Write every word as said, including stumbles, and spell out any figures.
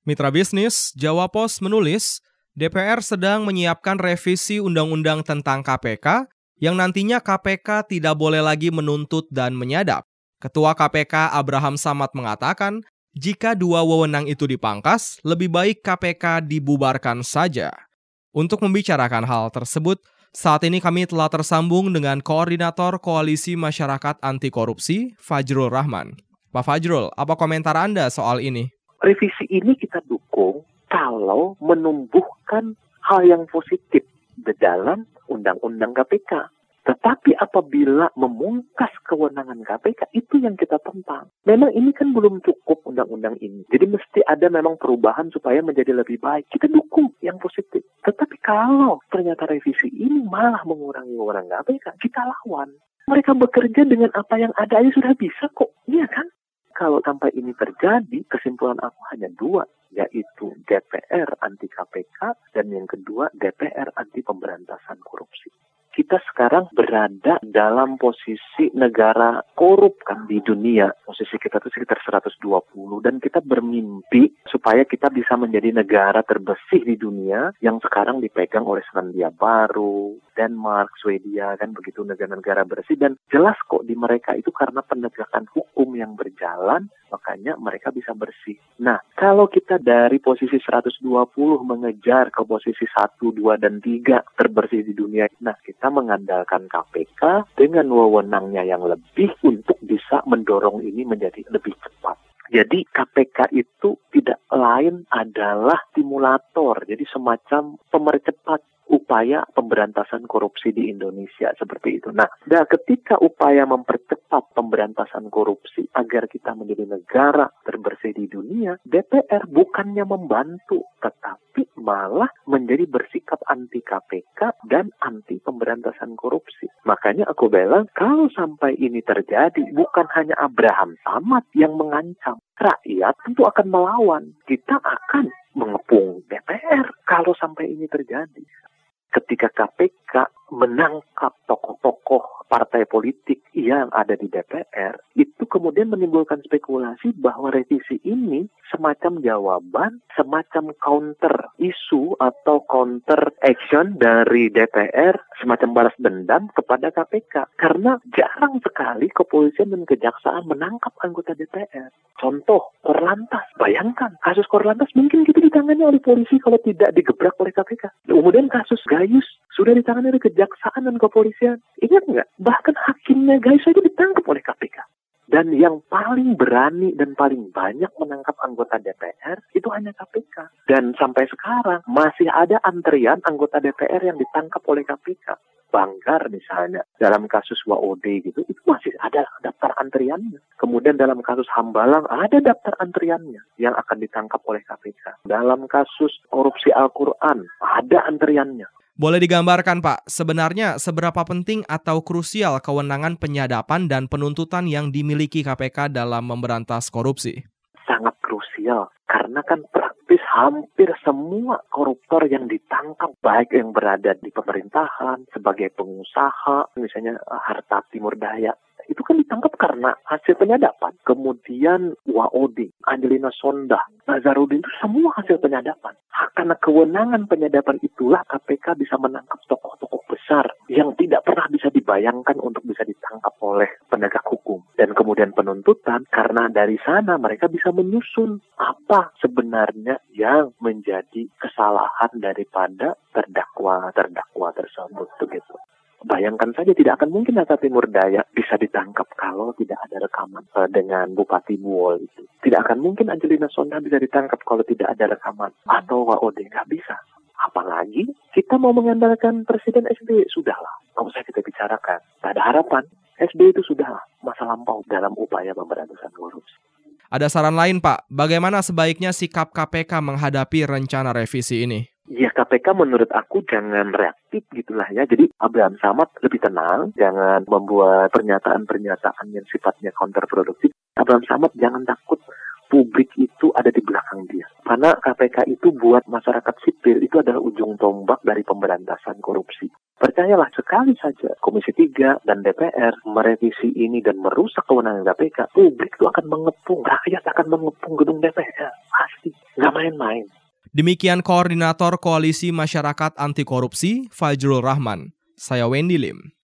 Mitra bisnis, Jawa Pos menulis, D P R sedang menyiapkan revisi undang-undang tentang K P K yang nantinya K P K tidak boleh lagi menuntut dan menyadap. Ketua K P K Abraham Samad mengatakan, jika dua wewenang itu dipangkas, lebih baik K P K dibubarkan saja. Untuk membicarakan hal tersebut, saat ini kami telah tersambung dengan Koordinator Koalisi Masyarakat Anti Korupsi, Fajrul Rahman. Pak Fajrul, apa komentar Anda soal ini? Revisi ini kita dukung kalau menumbuhkan hal yang positif di dalam Undang-Undang K P K. Tetapi apabila memungkas kewenangan K P K, itu yang kita tentang. Memang ini kan belum cukup undang-undang ini. Jadi mesti ada memang perubahan supaya menjadi lebih baik. Kita dukung yang positif. Tetapi kalau ternyata revisi ini malah mengurangi wewenang K P K, kita lawan. Mereka bekerja dengan apa yang ada aja sudah bisa kok. Iya kan? Kalau sampai ini terjadi, kesimpulan aku hanya dua, yaitu D P R anti K P K dan yang kedua D P R anti pemberantasan korupsi. Kita sekarang berada dalam posisi negara korup kan di dunia. Posisi kita itu sekitar seratus dua puluh dan kita bermimpi supaya kita bisa menjadi negara terbersih di dunia yang sekarang dipegang oleh Selandia Baru, Denmark, Swedia, kan begitu negara-negara bersih. Dan jelas kok di mereka itu karena penegakan hukum yang berjalan, makanya mereka bisa bersih. Nah, kalau kita dari posisi seratus dua puluh mengejar ke posisi satu, dua, dan tiga terbersih di dunia, nah kita mengandalkan K P K dengan wewenangnya yang lebih untuk bisa mendorong ini menjadi lebih cepat. Jadi K P K itu tidak lain adalah stimulator, jadi semacam pemercepat upaya pemberantasan korupsi di Indonesia seperti itu. Nah, dan ketika upaya mempercepat pemberantasan korupsi agar kita menjadi negara terbersih di dunia, D P R bukannya membantu, tetapi malah menjadi bersikap anti K P K dan anti pemberantasan korupsi. Makanya aku bilang, kalau sampai ini terjadi, bukan hanya Abraham Samad yang mengancam. Rakyat tentu akan melawan. Kita akan mengepung D P R kalau sampai ini terjadi. Ketika K P K menangkap tokoh-tokoh partai politik yang ada di D P R, itu kemudian menimbulkan spekulasi bahwa revisi ini semacam jawaban, semacam counter isu atau counter action dari D P R, semacam balas dendam kepada K P K. Karena jarang sekali kepolisian dan kejaksaan menangkap anggota D P R. Contoh, Korlantas. Bayangkan, kasus Korlantas mungkin gitu ditangani oleh polisi kalau tidak digebrak oleh K P K. Kemudian kasus Gayus sudah ditangani oleh kejaksaan dan kepolisian. Ingat nggak? Bahkan hakimnya Gayus saja ditangkap oleh K P K. Dan yang paling berani dan paling banyak menangkap anggota D P R itu hanya K P K. Dan sampai sekarang masih ada antrian anggota D P R yang ditangkap oleh K P K. Banggar misalnya, dalam kasus W O D gitu, itu masih ada daftar antriannya. Kemudian dalam kasus Hambalang ada daftar antriannya yang akan ditangkap oleh K P K. Dalam kasus korupsi Al-Quran ada antriannya. Boleh digambarkan Pak, sebenarnya seberapa penting atau krusial kewenangan penyadapan dan penuntutan yang dimiliki K P K dalam memberantas korupsi? Sangat krusial, karena kan praktis hampir semua koruptor yang ditangkap, baik yang berada di pemerintahan, sebagai pengusaha, misalnya Harta Timur Daya, itu kan ditangkap karena hasil penyadapan. Kemudian W O D, Angelina Sondah, Nazarudin, itu semua hasil penyadapan. Karena kewenangan penyadapan itulah K P K bisa menangkap tokoh-tokoh besar yang tidak pernah bisa dibayangkan untuk bisa ditangkap oleh penegak hukum. Dan kemudian penuntutan, karena dari sana mereka bisa menyusun apa sebenarnya yang menjadi kesalahan daripada terdakwa-terdakwa tersebut begitu. Bayangkan saja tidak akan mungkin Harta Timur Daya bisa ditangkap kalau tidak ada rekaman dengan Bupati Buol itu. Tidak akan mungkin Angelina Sondah bisa ditangkap kalau tidak ada rekaman atau W O D, nggak bisa. Apalagi kita mau mengandalkan Presiden S B Y, sudahlah, nggak usah kita bicarakan. Tak ada harapan, S B Y itu sudah masa lampau dalam upaya pemberantasan korupsi. Ada saran lain Pak, bagaimana sebaiknya sikap K P K menghadapi rencana revisi ini? Ya, K P K menurut aku jangan reaktif gitulah ya. Jadi Abraham Samad lebih tenang, jangan membuat pernyataan-pernyataan yang sifatnya counterproduktif. Abraham Samad jangan takut publik itu ada di belakang dia. Karena K P K itu buat masyarakat sipil itu adalah ujung tombak dari pemberantasan korupsi. Percayalah, sekali saja Komisi tiga dan D P R merevisi ini dan merusak kewenangan K P K, publik itu akan mengepung, rakyat akan mengepung gedung D P R. Pasti. Nggak main-main. Demikian Koordinator Koalisi Masyarakat Anti Korupsi, Fajrul Rahman. Saya Wendy Lim.